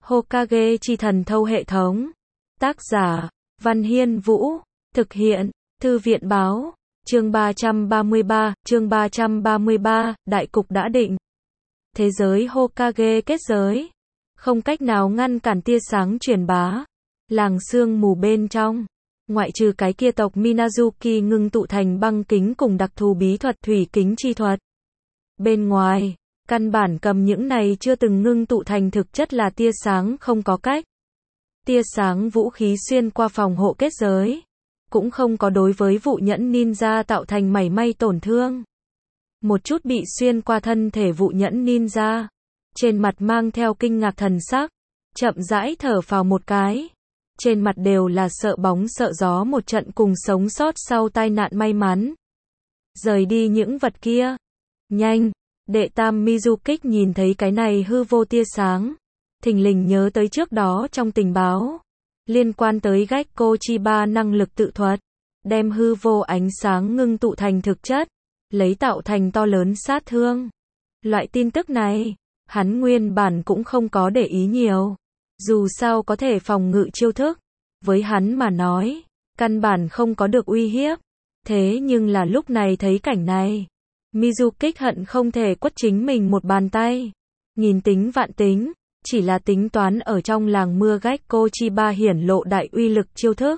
Hokage chi thần thâu hệ thống. Tác giả, Văn Hiên Vũ. Thực hiện, Thư viện báo. Chương 333, đại cục đã định. Thế giới Hokage kết giới. Không cách nào ngăn cản tia sáng truyền bá. Làng sương mù bên trong. Ngoại trừ cái kia tộc Minazuki ngưng tụ thành băng kính cùng đặc thù bí thuật thủy kính chi thuật. Bên ngoài, căn bản cầm những này chưa từng ngưng tụ thành thực chất là tia sáng không có cách. Tia sáng vũ khí xuyên qua phòng hộ kết giới. Cũng không có đối với vụ nhẫn ninja tạo thành mảy may tổn thương. Một chút bị xuyên qua thân thể vụ nhẫn ninja. Trên mặt mang theo kinh ngạc thần sắc. Chậm rãi thở phào một cái. Trên mặt đều là sợ bóng sợ gió một trận cùng sống sót sau tai nạn may mắn. Rời đi những vật kia. Nhanh, đệ tam Mizuki nhìn thấy cái này hư vô tia sáng. Thình lình nhớ tới trước đó trong tình báo. Liên quan tới Gekko Chiba năng lực tự thuật. Đem hư vô ánh sáng ngưng tụ thành thực chất. Lấy tạo thành to lớn sát thương. Loại tin tức này, hắn nguyên bản cũng không có để ý nhiều. Dù sao có thể phòng ngự chiêu thức. Với hắn mà nói, căn bản không có được uy hiếp. Thế nhưng là lúc này thấy cảnh này. Mizuki hận không thể quất chính mình một bàn tay. Nghìn tính vạn tính, chỉ là tính toán ở trong làng mưa Gekko Chiba hiển lộ đại uy lực chiêu thức.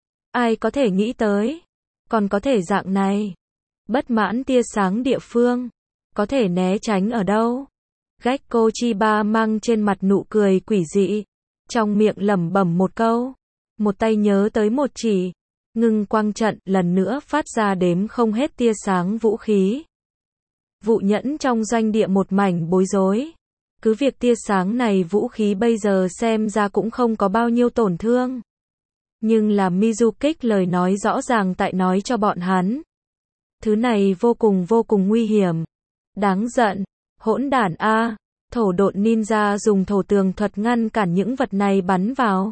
Ai có thể nghĩ tới, còn có thể dạng này. Bất mãn tia sáng địa phương, có thể né tránh ở đâu. Gekko Chiba mang trên mặt nụ cười quỷ dị, trong miệng lẩm bẩm một câu, một tay nhớ tới một chỉ, ngưng quang trận lần nữa phát ra đếm không hết tia sáng vũ khí. Vụ nhẫn trong doanh địa một mảnh bối rối. Cứ việc tia sáng này vũ khí bây giờ xem ra cũng không có bao nhiêu tổn thương. Nhưng là Mizuki lời nói rõ ràng tại nói cho bọn hắn. Thứ này vô cùng nguy hiểm. Đáng giận, hỗn đản a, thổ độn ninja dùng thổ tường thuật ngăn cản những vật này bắn vào.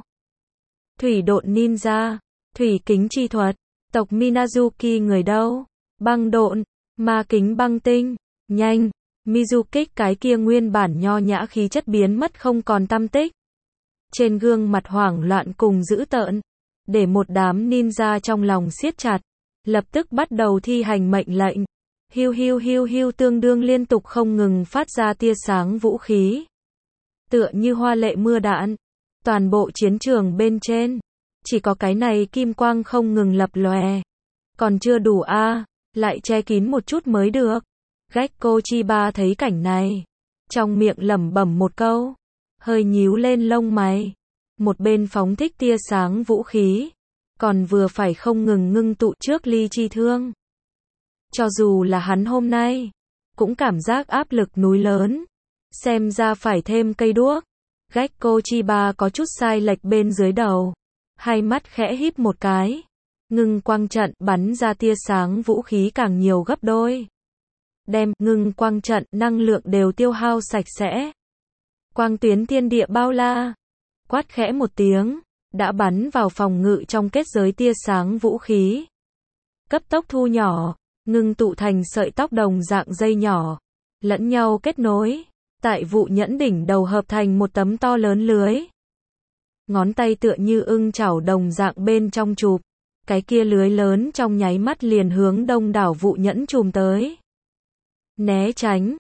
Thủy độn ninja, thủy kính chi thuật, tộc Minazuki người đâu? Băng độn, ma kính băng tinh, nhanh. Mizuki cái kia nguyên bản nho nhã khí chất biến mất không còn tăm tích. Trên gương mặt hoảng loạn cùng dữ tợn, để một đám ninja trong lòng siết chặt, lập tức bắt đầu thi hành mệnh lệnh. Hiu hiu hiu hiu tương đương liên tục không ngừng phát ra tia sáng vũ khí. Tựa như hoa lệ mưa đạn, toàn bộ chiến trường bên trên, chỉ có cái này kim quang không ngừng lập lòe. Còn chưa đủ a, lại che kín một chút mới được. Gekko Chiba thấy cảnh này, trong miệng lẩm bẩm một câu, hơi nhíu lên lông mày. Một bên phóng thích tia sáng vũ khí, còn vừa phải không ngừng ngưng tụ trước ly chi thương. Cho dù là hắn hôm nay, cũng cảm giác áp lực núi lớn. Xem ra phải thêm cây đuốc. Gekko Chiba có chút sai lệch bên dưới đầu. Hai mắt khẽ híp một cái. Ngưng quang trận bắn ra tia sáng vũ khí càng nhiều gấp đôi. Đem ngưng quang trận năng lượng đều tiêu hao sạch sẽ. Quang tuyến thiên địa bao la. Quát khẽ một tiếng, đã bắn vào phòng ngự trong kết giới tia sáng vũ khí. Cấp tốc thu nhỏ, ngưng tụ thành sợi tóc đồng dạng dây nhỏ, lẫn nhau kết nối, tại vụ nhẫn đỉnh đầu hợp thành một tấm to lớn lưới. Ngón tay tựa như ưng chảo đồng dạng bên trong chụp, cái kia lưới lớn trong nháy mắt liền hướng đông đảo vụ nhẫn chùm tới. Né tránh,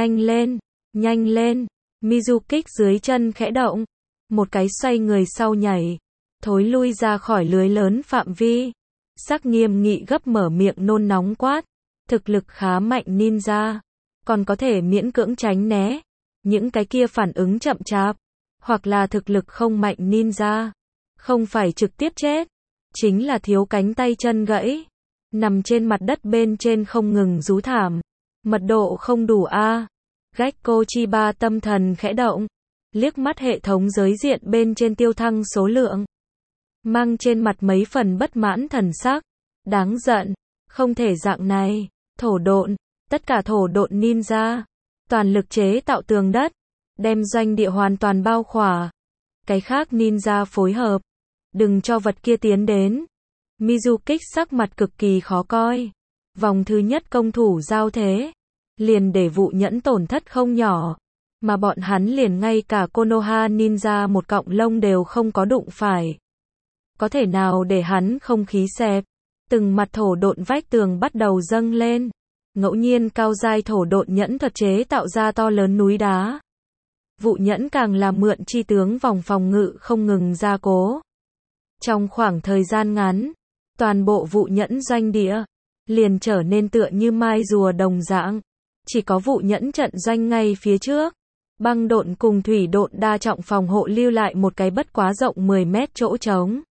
nhanh lên, Mizuki dưới chân khẽ động, một cái xoay người sau nhảy, thối lui ra khỏi lưới lớn phạm vi. Sắc nghiêm nghị gấp mở miệng nôn nóng quát, thực lực khá mạnh ninja, còn có thể miễn cưỡng tránh né, những cái kia phản ứng chậm chạp, hoặc là thực lực không mạnh ninja, không phải trực tiếp chết, chính là thiếu cánh tay chân gãy, nằm trên mặt đất bên trên không ngừng rú thảm, mật độ không đủ a. Gekko Chiba tâm thần khẽ động, liếc mắt hệ thống giới diện bên trên tiêu thăng số lượng. Mang trên mặt mấy phần bất mãn thần sắc. Đáng giận, không thể dạng này. Thổ độn, tất cả thổ độn ninja, toàn lực chế tạo tường đất, đem doanh địa hoàn toàn bao khỏa. Cái khác ninja phối hợp, đừng cho vật kia tiến đến. Mizuki sắc mặt cực kỳ khó coi. Vòng thứ nhất công thủ giao thế, liền để vụ nhẫn tổn thất không nhỏ. mà bọn hắn liền ngay cả Konoha Ninja một cọng lông đều không có đụng phải. Có thể nào để hắn không khí xẹp, từng mặt thổ độn vách tường bắt đầu dâng lên. Ngẫu nhiên cao giai thổ độn nhẫn thuật chế tạo ra to lớn núi đá. Vụ nhẫn càng là mượn chi tướng vòng phòng ngự không ngừng gia cố. Trong khoảng thời gian ngắn, toàn bộ vụ nhẫn doanh địa liền trở nên tựa như mai rùa đồng dạng. Chỉ có vụ nhẫn trận doanh ngay phía trước. Băng độn cùng thủy độn đa trọng phòng hộ lưu lại một cái bất quá rộng 10 mét chỗ trống.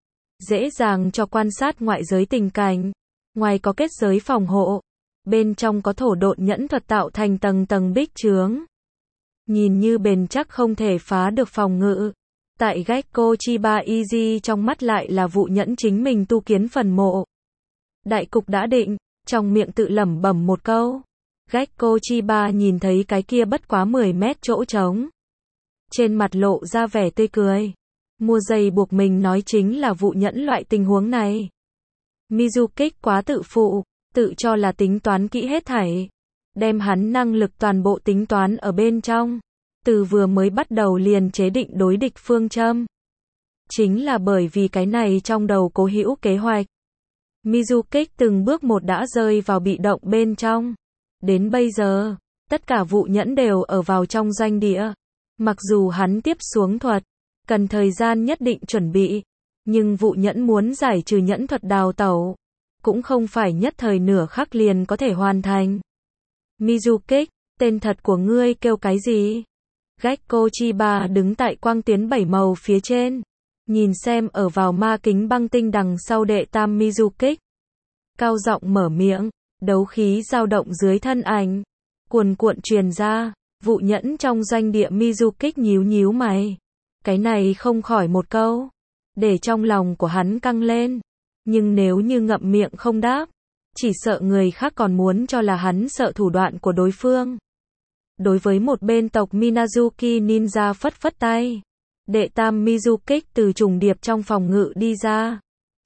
Dễ dàng cho quan sát ngoại giới tình cảnh. Ngoài có kết giới phòng hộ, bên trong có thổ độn nhẫn thuật tạo thành tầng tầng bích chướng. Nhìn như bền chắc không thể phá được phòng ngự. Tại Gekko Chiba Easy trong mắt lại là vụ nhẫn chính mình tu kiến phần mộ. Đại cục đã định, trong miệng tự lẩm bẩm một câu. Gekko Chiba nhìn thấy cái kia bất quá 10 mét chỗ trống. Trên mặt lộ ra vẻ tươi cười. Mua giày buộc mình nói chính là vụ nhẫn loại tình huống này. Mizukik quá tự phụ, tự cho là tính toán kỹ hết thảy. Đem hắn năng lực toàn bộ tính toán ở bên trong. Từ vừa mới bắt đầu liền chế định đối địch phương châm. Chính là bởi vì cái này trong đầu cố hữu kế hoạch. Mizukik từng bước một đã rơi vào bị động bên trong. Đến bây giờ, tất cả vụ nhẫn đều ở vào trong doanh địa. Mặc dù hắn tiếp xuống thuật, cần thời gian nhất định chuẩn bị. Nhưng vụ nhẫn muốn giải trừ nhẫn thuật đào tẩu, cũng không phải nhất thời nửa khắc liền có thể hoàn thành. Mizukik, tên thật của ngươi kêu cái gì? Gekko Chiba đứng tại quang tuyến 7 màu phía trên. Nhìn xem ở vào ma kính băng tinh đằng sau đệ tam Mizukik. Cao giọng mở miệng, đấu khí dao động dưới thân ảnh. Cuồn cuộn truyền ra, vụ nhẫn trong doanh địa Mizukik nhíu nhíu mày. Cái này không khỏi một câu. Để trong lòng của hắn căng lên. Nhưng nếu như ngậm miệng không đáp, chỉ sợ người khác còn muốn cho là hắn sợ thủ đoạn của đối phương. Đối với một bên tộc Minazuki Ninja phất phất tay. Đệ tam Mizukik từ trùng điệp trong phòng ngự đi ra.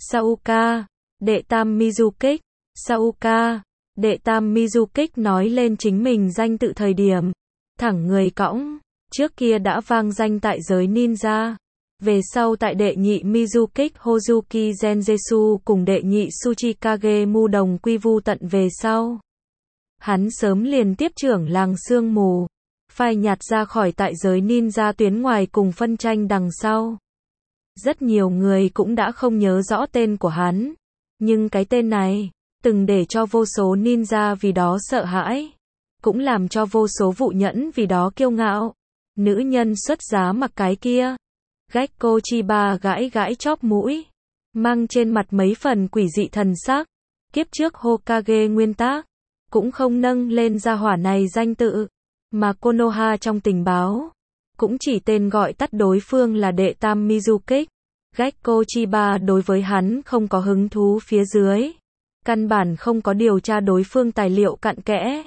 Sauka, đệ tam Mizukik, Sauka, đệ tam Mizukik nói lên chính mình danh tự thời điểm. Thẳng người cõng, trước kia đã vang danh tại giới ninja. Về sau tại đệ nhị Mizukik Hozuki Genjetsu cùng đệ nhị Tsuchikage Mu đồng quy vu tận về sau. Hắn sớm liền tiếp trưởng làng sương mù, phai nhạt ra khỏi tại giới ninja tuyến ngoài cùng phân tranh đằng sau. Rất nhiều người cũng đã không nhớ rõ tên của hắn, nhưng cái tên này, từng để cho vô số ninja vì đó sợ hãi, cũng làm cho vô số vụ nhẫn vì đó kiêu ngạo. Nữ nhân xuất giá mặc cái kia. Gekko Chiba gãi gãi chóp mũi, mang trên mặt mấy phần quỷ dị thần sắc. Kiếp trước Hokage nguyên tác, cũng không nâng lên gia hỏa này danh tự, mà Konoha trong tình báo, cũng chỉ tên gọi tắt đối phương là đệ tam Mizukik. Gekko Chiba đối với hắn không có hứng thú phía dưới. Căn bản không có điều tra đối phương tài liệu cặn kẽ.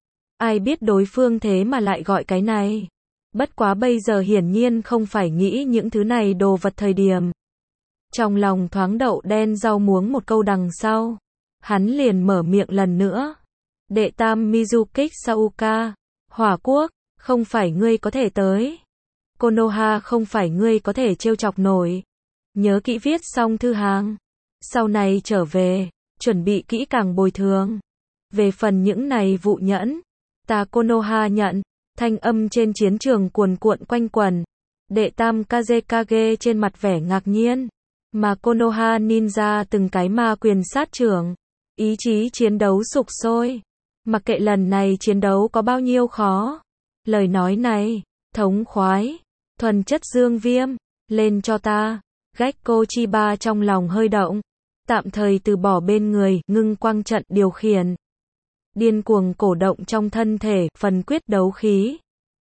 Ai biết đối phương thế mà lại gọi cái này. Bất quá bây giờ hiển nhiên không phải nghĩ những thứ này đồ vật thời điểm. Trong lòng thoáng đậu đen rau muống một câu đằng sau. Hắn liền mở miệng lần nữa. Đệ tam Mizukik Sauka, Hỏa Quốc, không phải ngươi có thể tới. Konoha không phải ngươi có thể trêu chọc nổi. Nhớ kỹ viết xong thư hàng. Sau này trở về, chuẩn bị kỹ càng bồi thường. Về phần những này vụ nhẫn, ta Konoha nhận. Thanh âm trên chiến trường cuồn cuộn quanh quẩn. Đệ tam Kazekage trên mặt vẻ ngạc nhiên. Mà Konoha Ninja từng cái ma quyền sát trưởng. Ý chí chiến đấu sục sôi. Mặc kệ lần này chiến đấu có bao nhiêu khó. Lời nói này, thống khoái, thuần chất dương viêm, lên cho ta. Gekko Chiba trong lòng hơi động. Tạm thời từ bỏ bên người, ngưng quang trận điều khiển. Điên cuồng cổ động trong thân thể, phần quyết đấu khí.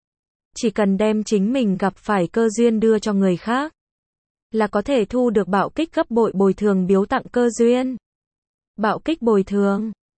Chỉ cần đem chính mình gặp phải cơ duyên đưa cho người khác, là có thể thu được bạo kích gấp bội bồi thường biếu tặng cơ duyên. Bạo kích bồi thường,